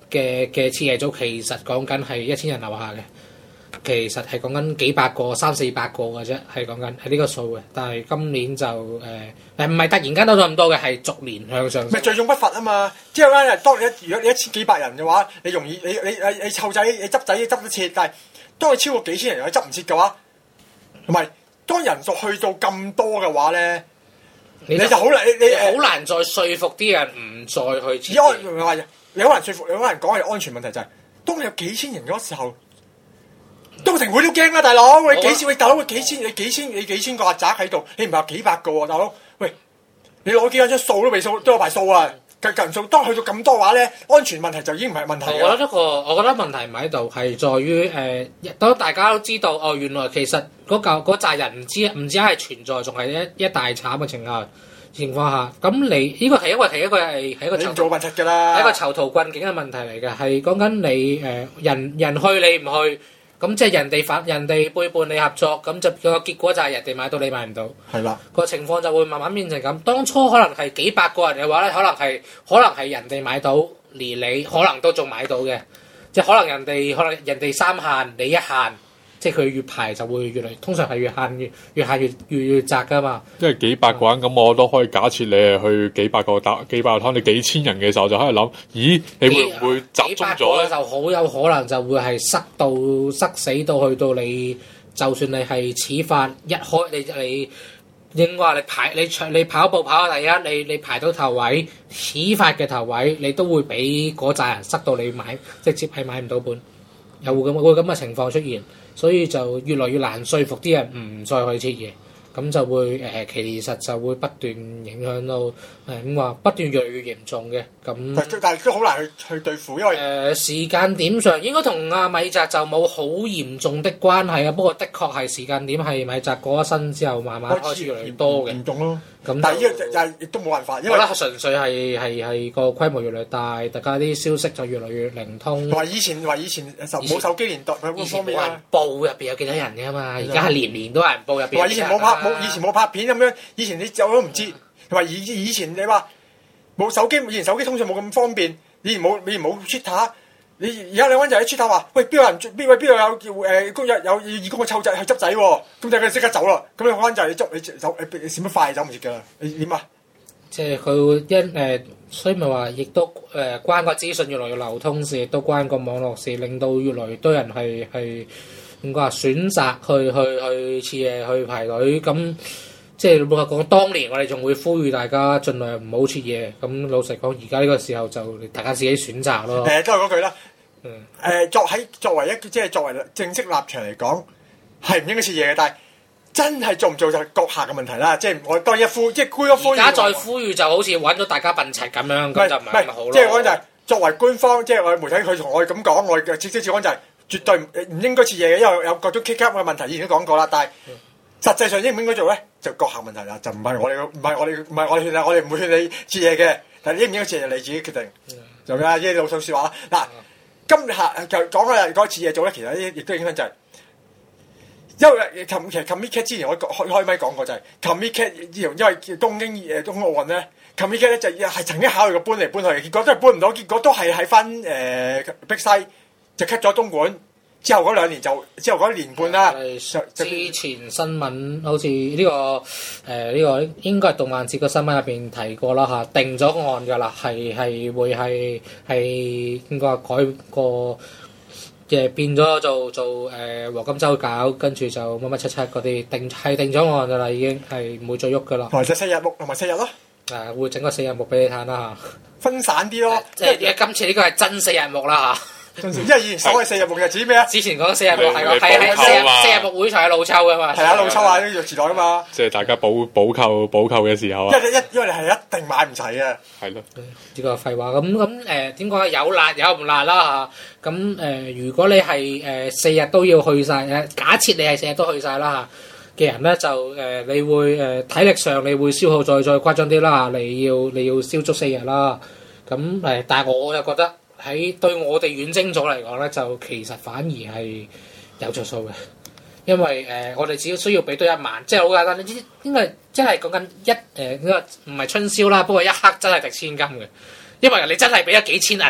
S2: 嘅徹夜組其實講緊係1000人樓下嘅，其實係講緊幾百個、300-400個嘅啫，係講緊係呢個數嘅。但係今年就唔係突然間多咗咁多嘅，係逐年向上。
S1: 咪聚眾不伐啊嘛！即係咧，當如果你1000幾百人嘅話，你容易你湊仔你執仔執得切，但係當你超過幾千人，你執唔切嘅話，同埋當人數去到咁多嘅話咧，你就好難你
S2: 好難再說服啲人唔再去。
S1: 你好難說服，你好難講係安全問題就係、是，當你有幾千人嗰時候，東城會都驚啦，大佬！你幾千，大佬幾千個曱甴喺度，你唔係話幾百個喎，大佬？喂，你攞幾多張數都未數，都有排數啊！計人數，當去到咁多話咧，安全問題就已經唔係問題。
S2: 我覺得問題唔喺度，係在於當大家都知道哦，原來其實嗰扎人唔止係存在，仲係一大慘嘅情況下，咁你呢個係因為係一個
S1: 你唔做問題㗎啦，
S2: 係一個囚徒困境嘅問題嚟嘅，係講緊你人去你唔去，咁即係人哋背叛你合作，咁就個結果就係人哋買到你買唔到，
S1: 係啦，
S2: 個情況就會慢慢變成咁。當初可能係幾百個人嘅話咧，可能係人哋買到，而你可能都仲買到嘅，即係可能人哋3限你1限。即係佢越排就會越嚟，通常係越限越窄噶嘛。
S3: 因為幾百個人咁，我都可以假設你係去幾百個攤，你幾千人嘅時候就喺度諗，咦？你會唔會集中咗咧？
S2: 就好有可能就會係塞死到去到你，就算你係始發一開，你應該話你跑步跑到第一，你排到頭位，始發嘅頭位，你都會俾嗰扎人塞到你直接係買唔到本，又會咁嘅情況出現。所以就越來越難說服啲人唔再去切嘢，咁就會其實就會不斷影響到不斷越嚟越嚴重嘅咁。
S1: 但係都好難去對付，因為
S2: 時間點上應該同阿米澤就冇好嚴重的關係啊。不過的確係時間點係米澤過咗身之後，慢慢開始越嚟越多嘅
S1: 嚴重咯。
S2: 咁
S1: 但係呢個就係亦都冇辦法，因為
S2: 我覺得純粹係個規模越嚟越大，大家啲消息就越嚟越靈通。
S1: 同埋以前冇手機年代嗰方面啊，
S2: 報入邊有幾多人㗎嘛？而家係年都有人報入邊。
S1: 同埋以前冇拍片咁樣，以前你我都唔知。同埋以前你話冇手機，以前手機通訊冇咁方便，以前冇 Twitter。你而家兩個人就喺 Twitter 話，喂邊有人邊度有義工去湊仔去執仔喎，咁就佢即刻走啦。咁你嗰間就係你走，你閃得快走唔切㗎啦。你點啊？
S2: 即係佢所以咪話，亦都關個資訊越來越流通事，亦都關個網絡事，令到越來越多人係點講啊？選擇去次夜去排隊咁。即係老實講，當年我哋仲會呼籲大家盡量唔好切嘢。咁老實講，而家呢個時候就大家自己選擇咯。
S1: 都係嗰句啦。作為正式立場嚟講，係唔應該切嘢嘅。但係真係做唔做就係閣下嘅問題啦。即係我當一呼，即係官方。而家再呼籲就好似揾到大家笨柒咁樣，咁就唔係咁好咯。即係講就係作為官方，即係我哋媒體佢同我哋咁講，我哋嘅直接講就係絕對唔應該切嘢嘅，因為有各種 kick up 嘅問題，以前都講過啦。但係實際上應唔應該做咧，就閣下問題啦，就唔係我哋勸啊，我哋唔會勸你切嘢嘅，但係應唔應該切嘢你自己決定。就咩啊？呢啲老實説話啦。嗱，今下就講啦，嗰次嘢做咧，其實亦都影響就係，因為其實 Commit Cat 之前我開咪講過就係 Commit Cat 因為東京奧運咧 Commit Cat 咧就係曾經考慮過搬嚟搬去，結果都係搬唔到，結果都係喺翻碧西就 cut 咗東莞。之後嗰1年半啦。
S2: 之前新聞好似呢個應該係動漫節個新聞入邊提過啦嚇，定咗案㗎啦，係會係應該改個變咗做黃金週搞，跟住就乜七嗰啲定咗案㗎啦，已經係唔會再喐㗎啦。
S1: 同埋4日目同埋4日咯。
S2: 會整個4日目俾你睇啦嚇。
S1: 分散啲咯。
S2: 即係今次呢個係真4日目啦嚇。
S1: 因為以前所謂4日目係指咩啊？
S2: 之前講4日目係4日目會場係老抽㗎嘛？
S1: 係啊，老抽啊，呢個時代㗎嘛。
S3: 即係大家補購嘅時候啊。
S1: 因為你係一定買唔齊嘅。
S3: 係咯。
S2: 呢個廢話咁點講咧？有辣有唔辣啦嚇。咁如果你係4日都要去晒，假設你係4日都去晒啦嚇嘅人咧，就你會體力上你會消耗再誇張啲啦嚇，你要燒足4日啦。咁但係我就覺得。對我哋遠征組嚟講咧，就其實反而係有着數嘅，因為我哋只需要俾多1萬，即係好簡單。你知應該真係講緊呢個唔係春宵啦，不過一刻真係值千金嘅，因為你真係俾咗幾千銀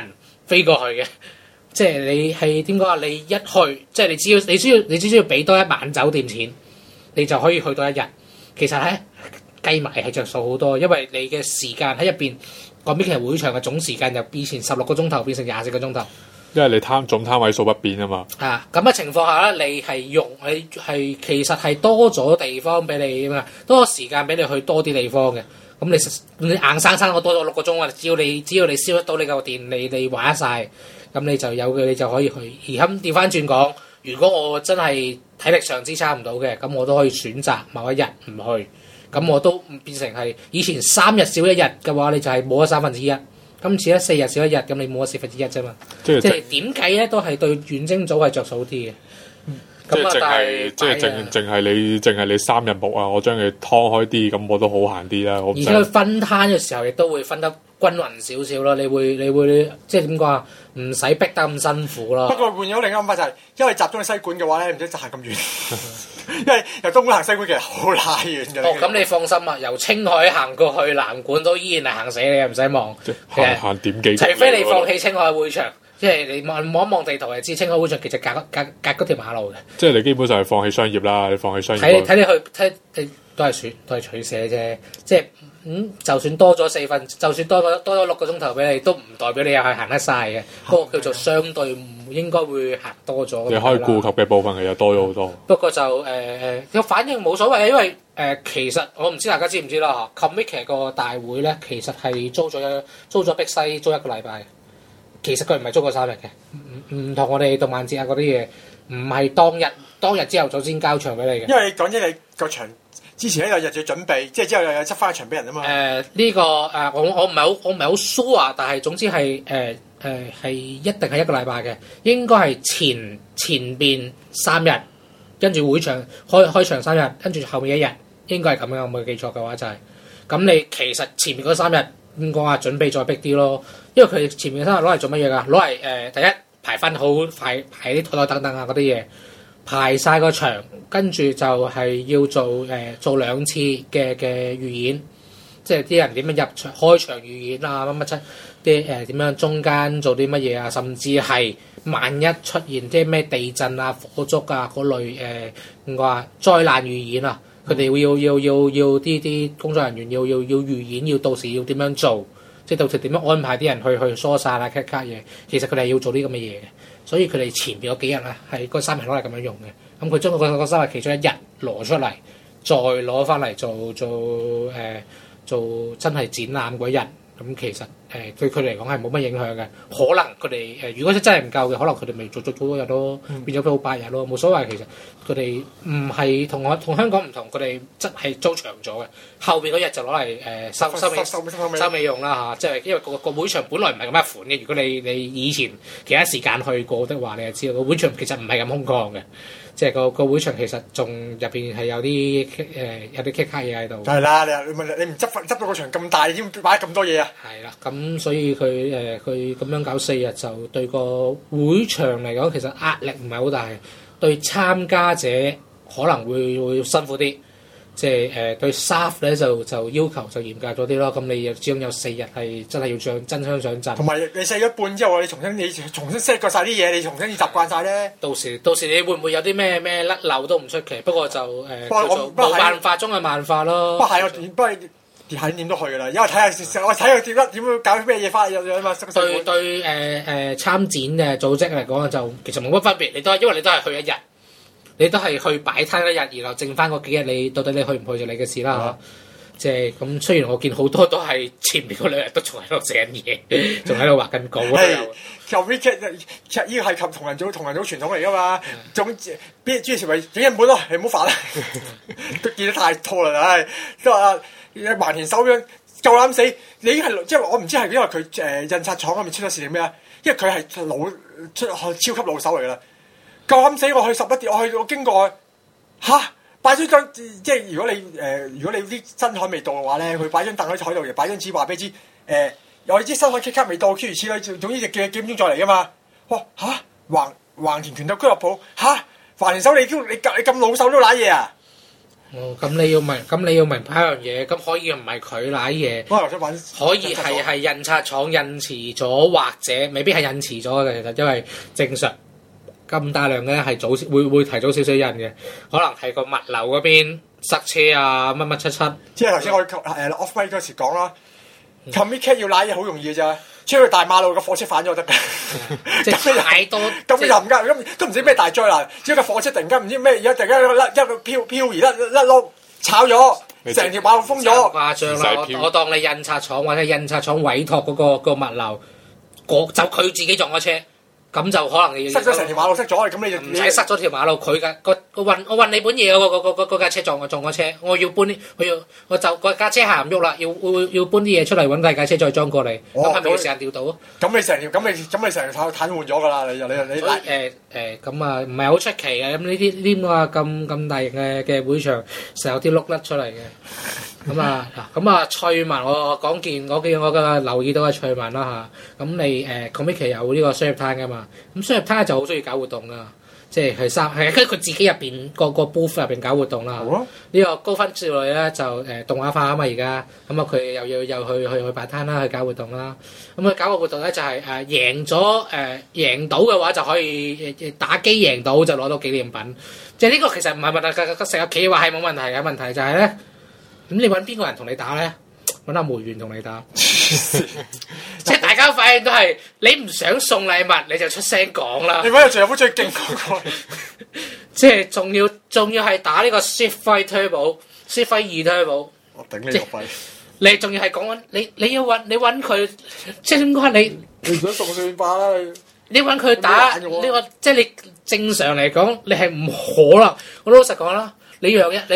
S2: 飛過去嘅。即係你係點講啊？你一去，即係你只需要俾多1晚酒店錢，你就可以去到一日。其實咧計埋係着數好多，因為你嘅時間喺入邊嗰邊其實會場嘅總時間由以前16個鐘頭變成24個鐘頭。
S3: 因為你總攤位數不變啊嘛。
S2: 咁嘅情況下咧，你係其實係多咗地方俾你啊嘛，多咗時間俾你去多啲地方嘅。咁你硬生生我多咗6個鐘啊！只要你燒得到你嚿電，你玩得晒，咁你就有嘅，你就可以去。而咁調翻轉講，如果我真係體力上支撐唔到嘅，咁我都可以選擇某一日唔去。咁我都變成係以前3日少1日嘅話，你就係冇咗1/3。今次咧4日少1日，咁你冇咗1/4啫嘛。即係點計咧，都係對遠征組係着數啲嘅。
S3: 即係淨係你3日木啊！我將佢劏開啲，咁我都好閒啲啦。而
S2: 且佢分攤嘅時候，亦都會分得均勻少少咯。你會即係點講啊？唔使逼得咁辛苦咯。
S1: 不過換咗另一個諗法就係，因為集中去西莞嘅話咧，唔使行咁遠。因為由東莞行西莞其實好拉遠嘅。
S2: 咁你放心啊！由青海行過去南莞都依然係行死你，唔使望。
S3: 行點幾？
S2: 除非你放棄青海會場。即係你望一望地圖就知青海會場其實隔嗰條馬路嘅。
S3: 即係你基本上係放棄商業啦，你放棄商業。
S2: 睇你去都係取捨啫。即係就算多咗4分，就算多咗6個鐘頭俾你，都唔代表你又係行得晒嘅。不過叫做相對唔應該會行多咗。
S3: 你可以顧及嘅部分其實多咗好多。
S2: 不過就個反應冇所謂，因為其實我唔知大家知唔知啦嚇。Comic 個大會咧，其實係租咗碧西租1個禮拜。其實佢唔係租過3日嘅，唔同我哋動漫節啊嗰啲嘢，唔係當日朝頭早先交場俾你嘅。
S1: 因為講真，你個場之前咧有日就要準備，即係之後又有執翻場俾人啊嘛。
S2: 呢個我唔係好 sure 啊，但係總之係係一定係1個禮拜嘅，應該係前邊3日，跟住會場開場3日，跟住後面1日，應該係咁樣。我冇記錯嘅話就係、是，咁你其實前面嗰3日點講啊？準備再逼啲咯。因為佢前面3日攞嚟做乜嘢㗎？攞嚟第一排分好排啲台等等啊嗰啲嘢，排晒個場，跟住就係要做2次嘅預演，即係啲人點樣入場開場預演啊乜七啲點樣中間做啲乜嘢啊，甚至係萬一出現啲咩地震啊、火燭啊嗰類話災難預演啊，佢哋會要啲工作人員要預演，要到時要點樣做。即係到時點樣安排啲人去疏散啊 cut 嘢，其實佢哋係要做啲咁嘅嘢嘅，所以佢哋前邊嗰幾日啊，係嗰3日攞嚟咁樣用嘅。咁佢將嗰3日其中1日攞出嚟，再攞翻嚟做真係展覽嗰日。咁其實對佢嚟講係冇乜影響嘅。可能佢哋如果真係唔夠嘅，可能佢哋咪做多日咯，變咗都8日咯，冇所謂。其實佢哋唔係同香港唔同，佢哋真係租長咗嘅。後邊嗰日就攞嚟收尾用啦嚇，即係因為個會場本來唔係咁一款嘅。如果你以前其他時間去過的話，你就知道個會場其實唔係咁空曠嘅。即係個會場其實仲入邊係有啲棘卡嘢喺度。係啦，
S1: 你唔執到個場咁大，你點擺咁多嘢啊？
S2: 係啦，咁所以佢咁樣搞4日就對個會場嚟講，其實壓力唔係好大，對參加者可能會辛苦啲。即係對 staff 咧就要求就嚴格咗啲咯。咁你始終有4日係真係要真槍上陣。
S1: 同埋你細咗半之後，你重新 set 過晒啲嘢，你重新要習慣晒咧。
S2: 到時你會唔會有啲咩甩漏都唔出奇。不過就冇辦法中嘅辦法咯。
S1: 不過係點都去㗎啦，因為睇下我睇佢點樣搞咩嘢翻入去嘛。
S2: 對參展嘅組織嚟講就其實冇乜分別。因為你都係去1日。你都係去擺攤1日，然後剩翻嗰幾日，你到底你去唔去就你嘅事啦嚇。即係咁，雖然我見好多都係前面嗰2日都仲喺度寫緊嘢，仲喺度畫緊稿啊。
S1: 後尾劇呢個係同人組傳統嚟㗎嘛。總邊諸如為整日本咯，你唔好煩啦。都見得太多啦，唉！都話橫田守央夠膽死，你已經係即係我唔知係因為佢印刷廠嗰邊出咗事定咩啊？因為佢係超級老手嚟㗎啦。夠膽死！我去11點，我經過嚇擺咗張，即係如果你啲新海未到嘅話咧，佢擺張凳喺台度，又擺張紙話俾你知，我啲新海 K 卡未到，諸如此類，總之就幾點鐘再嚟㗎嘛。哇嚇橫田拳鬥俱樂部嚇橫田手你咁老手都揦嘢啊！
S2: 哦，咁你要明白一樣嘢，咁可以唔係佢賴嘢，
S1: 我又想揾
S2: 可以係印刷廠印遲咗，或者未必係印遲咗嘅。其實因為正常咁大量嘅係會提早少少印嘅，可能係個物流嗰邊塞車啊乜乜七七。
S1: 即係頭先我off mic 嗰時講啦，commit cat 要賴嘢好容易嘅咋，出去大馬路個火車反咗就得㗎。
S2: 即係太多，
S1: 咁又唔得，咁都唔知咩大災難。只要個火車突然間唔知咩，而家突然間一個漂移甩碌炒咗，成條馬路封咗。
S2: 誇張啦！我當你印刷廠或者印刷廠委託嗰個物流，就佢自己撞咗車，咁就可能你
S1: 塞咗成條馬路塞咗，咁你就
S2: 唔使塞咗條馬路，佢嘅我運你本嘢嗰架車撞咗車，我要搬啲，我就嗰架車行唔喐啦，要搬啲嘢出嚟揾第架車再裝過嚟，咁係咪要時間調到啊？
S1: 咁你成條癱瘓咗㗎啦！你
S2: 咁啊，唔係好出奇嘅。咁呢啲咁大型嘅會場，成有啲碌甩出嚟嘅。咁啊趣聞我講件我嘅留意到嘅趣聞啦嚇。咁你Comic 有呢個商業攤㗎嘛？咁商業攤就好中意搞活動㗎。即係跟佢自己入邊個 booth 入邊搞活動啦。呢個高分少女咧就動畫化啊嘛而家，咁啊佢又去擺攤啦，去搞活動啦。咁佢搞個活動咧就係贏到嘅話就可以打機贏到就攞到紀念品。即係呢個其實唔係問題，成日企話係冇問題嘅，問題就係咧，咁你揾邊個人同你打咧？揾阿梅園同你打。即係大家反應都係你唔想送禮物你就出聲講啦。
S1: 你揾個最有冇最勁嗰個？
S2: 即係仲要係打呢個 Street Fighter Turbo、Street Fighter 2 Turbo。
S1: 我頂你個肺！
S2: 你仲要係講緊你要揾佢，即係點講
S1: 你想送算罷啦
S2: 你揾佢打呢個，即係你正常嚟講你係唔可能。我老實講啦，你讓你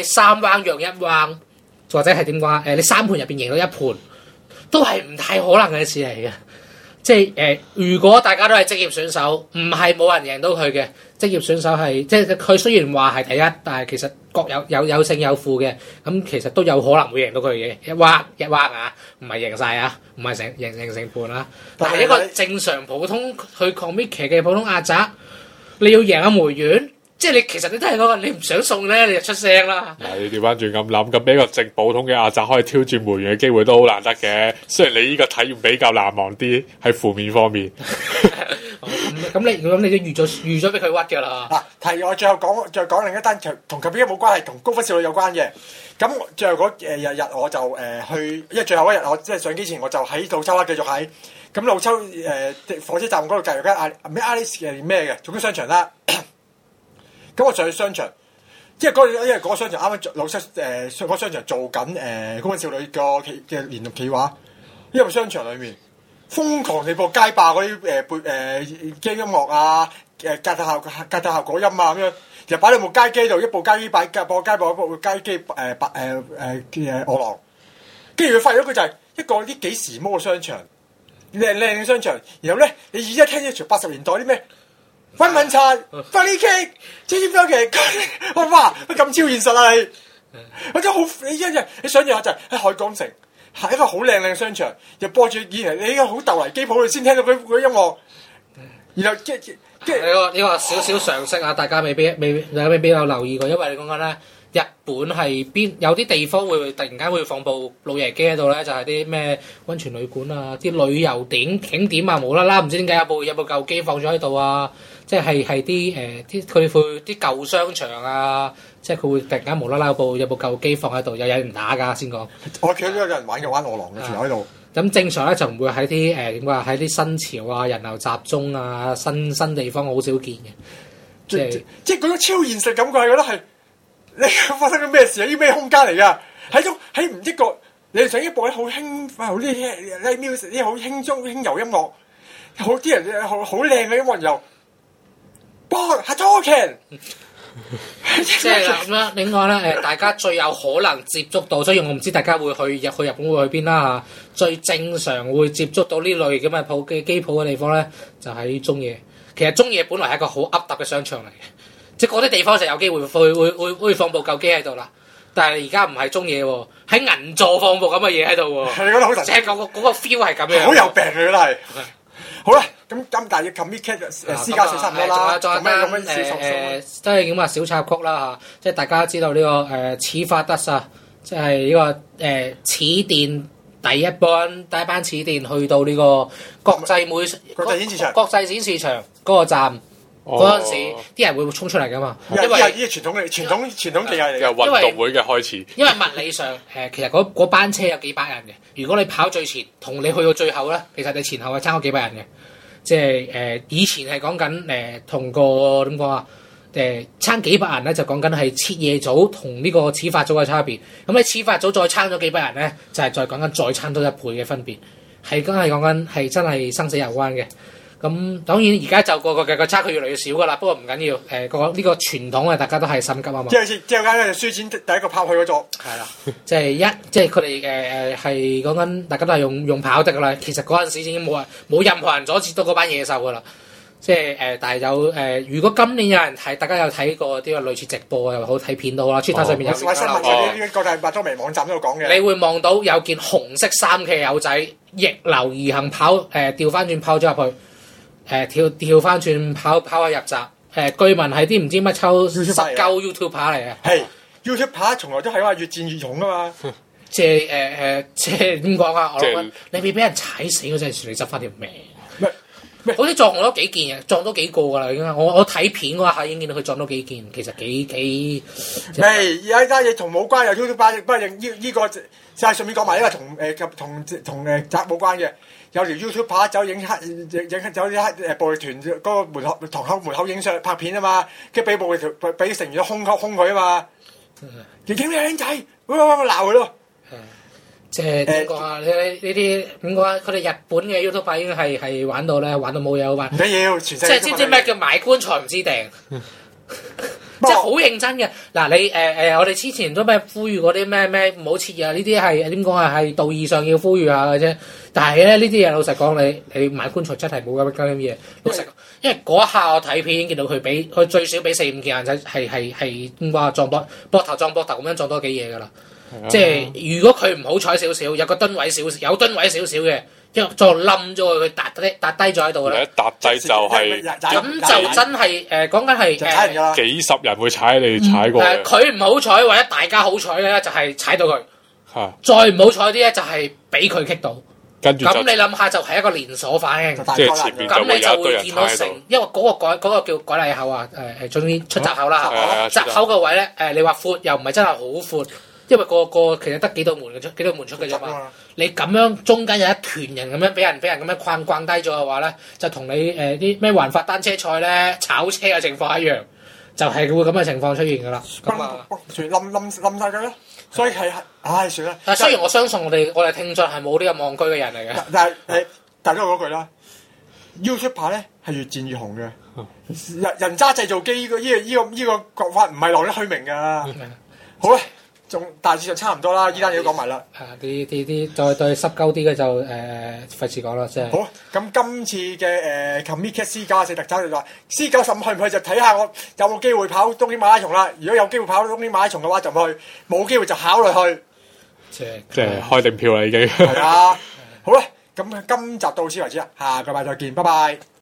S2: 3彎讓1彎，或者係點講你3盤入邊贏到1盤。都係唔太可能嘅事嚟嘅，即係如果大家都係職業選手，唔係冇人贏到佢嘅。職業選手係即係佢雖然話係第一，但係其實各有勝有負嘅，咁其實都有可能會贏到佢嘅一彎啊，唔係贏晒啊，唔係贏成半啊。但係一個正常普通去 Comic 嘅普通阿宅，你要贏阿梅園。即係其實你都係嗰個，你唔想送咧，你就出聲啦。
S3: 你調翻轉咁諗，咁俾個正普通嘅阿宅可以挑戰梅園嘅機會都好難得嘅。雖然你呢個體驗比較難忘啲，喺負面方面。
S2: 咁你都預咗俾佢屈㗎啦。
S1: 提我最後講另一單同佢邊冇關係，同高分少女有關嘅。咁最後嗰日我就去，因為最後一日我即係上機前我就喺老秋啦，繼續喺咁老秋火車站嗰度繼續間咩 Alice 嘅咩嘅總之商場啦。咁我上去商場，因為嗰個商場啱啱老七嗰個商場做緊高分少女嘅連續企劃，因為商場裏面瘋狂地播街霸嗰啲機音樂啊，格特效果音啊咁樣，就擺喺部街機度，一部街機播街霸，一部街機餓狼，跟住佢發現咗佢就係一個啲幾時髦嘅商場，靚嘅商場，然後咧你而家聽一條80年代啲咩？溫文茶、Funny Cake、芝士冰淇淋，哇！咁超現實啊你！我真係好，你想象下就係喺海港城，係一個好靚嘅商場，又播住以前你呢個好豆泥機鋪，你先聽到佢音樂，然後
S2: 呢個少少常識啊，大家未必有留意過，因為你講緊咧，日本係有啲地方會突然間會放部老爺機喺度咧，就係啲咩溫泉旅館啊、啲旅遊景點啊，無啦啦唔知點解有部舊機放咗喺度啊！即係啲佢會啲舊商場啊，即係佢會突然間無啦啦有部舊機放喺度，有人打㗎先講。
S1: 我見到有人玩餓狼嘅條喺度。
S2: 咁正常咧就唔會喺啲點講啊，喺啲新潮啊、人流集中啊、新地方好少見嘅。
S1: 即係嗰種超現實感覺係覺得係你發生緊咩事啊？啲咩空間嚟㗎？喺唔一個你想一部好輕好啲 music 啲好輕鬆輕柔音樂，好啲人好靚嘅音樂又。係 talking，
S2: 即係咁樣。另外咧，大家最有可能接觸到，雖然我唔知大家會去日本會去邊啦嚇。最正常會接觸到呢類咁嘅機鋪嘅地方咧，就喺中野。其實中野本來係一個好噏揼嘅商場嚟嘅，即係嗰啲地方就有機會會放部舊機喺度啦。但係而家唔係中野喎，喺銀座放部咁嘅嘢喺度喎。
S1: 你覺得好神？
S2: 即係嗰個 feel 係咁樣。
S1: 好有病嘅都係。好啦。 咁但係 commit cat 私家四差唔多啦。
S2: 仲有
S1: 咁
S2: 間即係點話小插曲啦嚇，即係大家知道呢個始發德啊，即係呢個始電第一班始電去到呢個國際
S1: 展示場
S2: 國際展示場嗰個站。嗰陣時，啲人會衝出嚟噶嘛？因為
S1: 呢個傳統技藝嚟嘅。
S3: 由運動會嘅開始。
S2: 因為物理上其實嗰班車有幾百人嘅。如果你跑最前，同你去到最後咧，其實你前後係差咗幾百人嘅。即係以前係講緊同個點講啊？差幾百人咧，就講緊係徹夜組同呢個始發組嘅差別。咁你始發組再差咗幾百人咧，就係再講緊再差多1倍嘅分別。係講緊係真係生死攸關嘅。咁當然而家就個差距越嚟越少噶啦，不過唔緊要。呢個傳統大家都係心急啊嘛。
S1: 即係間書展第一個跑去嗰座。
S2: 係啦，即係佢哋係講緊大家都係用跑的噶啦。其實嗰陣時已經冇任何人阻止到嗰班野獸噶啦。即係但係如果今年有人睇，大家有睇過啲類似直播又好睇片都好啦，Twitter 上面有
S1: 新聞嗰啲各大百多微網站都有講嘅。
S2: 你會望到有件紅色衫嘅友仔逆流而行跑調翻轉跑咗入去。跳翻轉跑下入閘，據聞係啲唔知乜抽實鳩 YouTuber 嚟嘅。
S1: 係 YouTuber 從來都係話越戰越勇啊嘛。
S2: 即係點講啊？我諗你未俾人踩死嗰陣，你執翻條命。好似撞咗幾件嘅，撞咗幾個㗎啦已經。我睇片嗰下已經見到佢撞咗幾件，其實幾。
S1: 有一單嘢同冇關，有 YouTuber，不過呢個就係順便講埋，因為同宅冇關嘅。有條 YouTuber 走影走啲黑暴力團嗰個堂口門口影相拍片啊嘛，跟住俾暴力團俾成員兇佢啊嘛，你點咩僆仔？我鬧佢咯。
S2: 即係點講啊？呢啲點講啊？佢哋日本嘅 YouTuber 已經係玩到冇嘢好玩。
S1: 唔緊要，全世界。
S2: 即係知唔知咩叫買棺材唔知訂？即係好認真嘅。嗱你我哋之前都咩呼籲嗰啲咩唔好切啊？呢啲係點講啊？係道義上要呼籲下嘅啫。但係咧呢啲嘢老實講，你買棺材真係冇咁嘅嘢。老實講，因為嗰一下我睇片見到佢最少俾4-5件人仔係點講啊？撞膊頭咁樣撞多幾嘢㗎啦。即係如果佢唔好彩少少，有噸位少少嘅，一再冧咗佢，笪低咗喺度啦。
S3: 一笪低就係
S2: 咁就真係講緊係
S3: 幾十人會踩你踩過。
S2: 佢唔好彩或者大家好彩咧，就係踩到佢。再唔好彩啲咧，就係俾佢棘到。
S3: 跟住
S2: 咁你諗下，就係一個連鎖反應。
S3: 即係前面
S2: 咁你就會見到因為嗰個叫改禮口啊，總之出閘口啦。閘口個位咧，你話闊又唔係真係好闊。因為個其實得幾道門出嘅啫嘛，你咁樣中間有一團人咁樣俾人咁樣框低咗嘅話咧，就同你啲咩環法單車賽咧炒車嘅情況一樣，就係會咁嘅情況出現噶啦。咁啊，
S1: 冧晒佢咯，所以係算啦。
S2: 但係雖然我相信我哋聽眾係冇呢個望居嘅人嚟嘅，
S1: 但係大家嗰句啦 ，YouTuber 咧係越戰越紅嘅，人渣製造機呢個講法唔係浪得虛名噶。好啦。仲大致上差唔多啦，依單嘢都講埋啦。
S2: 啲再對濕鳩啲嘅就費事講啦，即係。好，
S1: 咁今次嘅commit cat 私家4特輯就話，C95去唔去就睇下我有冇機會跑東京馬拉松啦。如果有機會跑東京馬拉松嘅話就唔去，冇機會就考慮去。
S3: 即係開定票啦已經。
S1: 係啊，好啦，咁今集到此為止啦，下個禮拜再見，拜拜。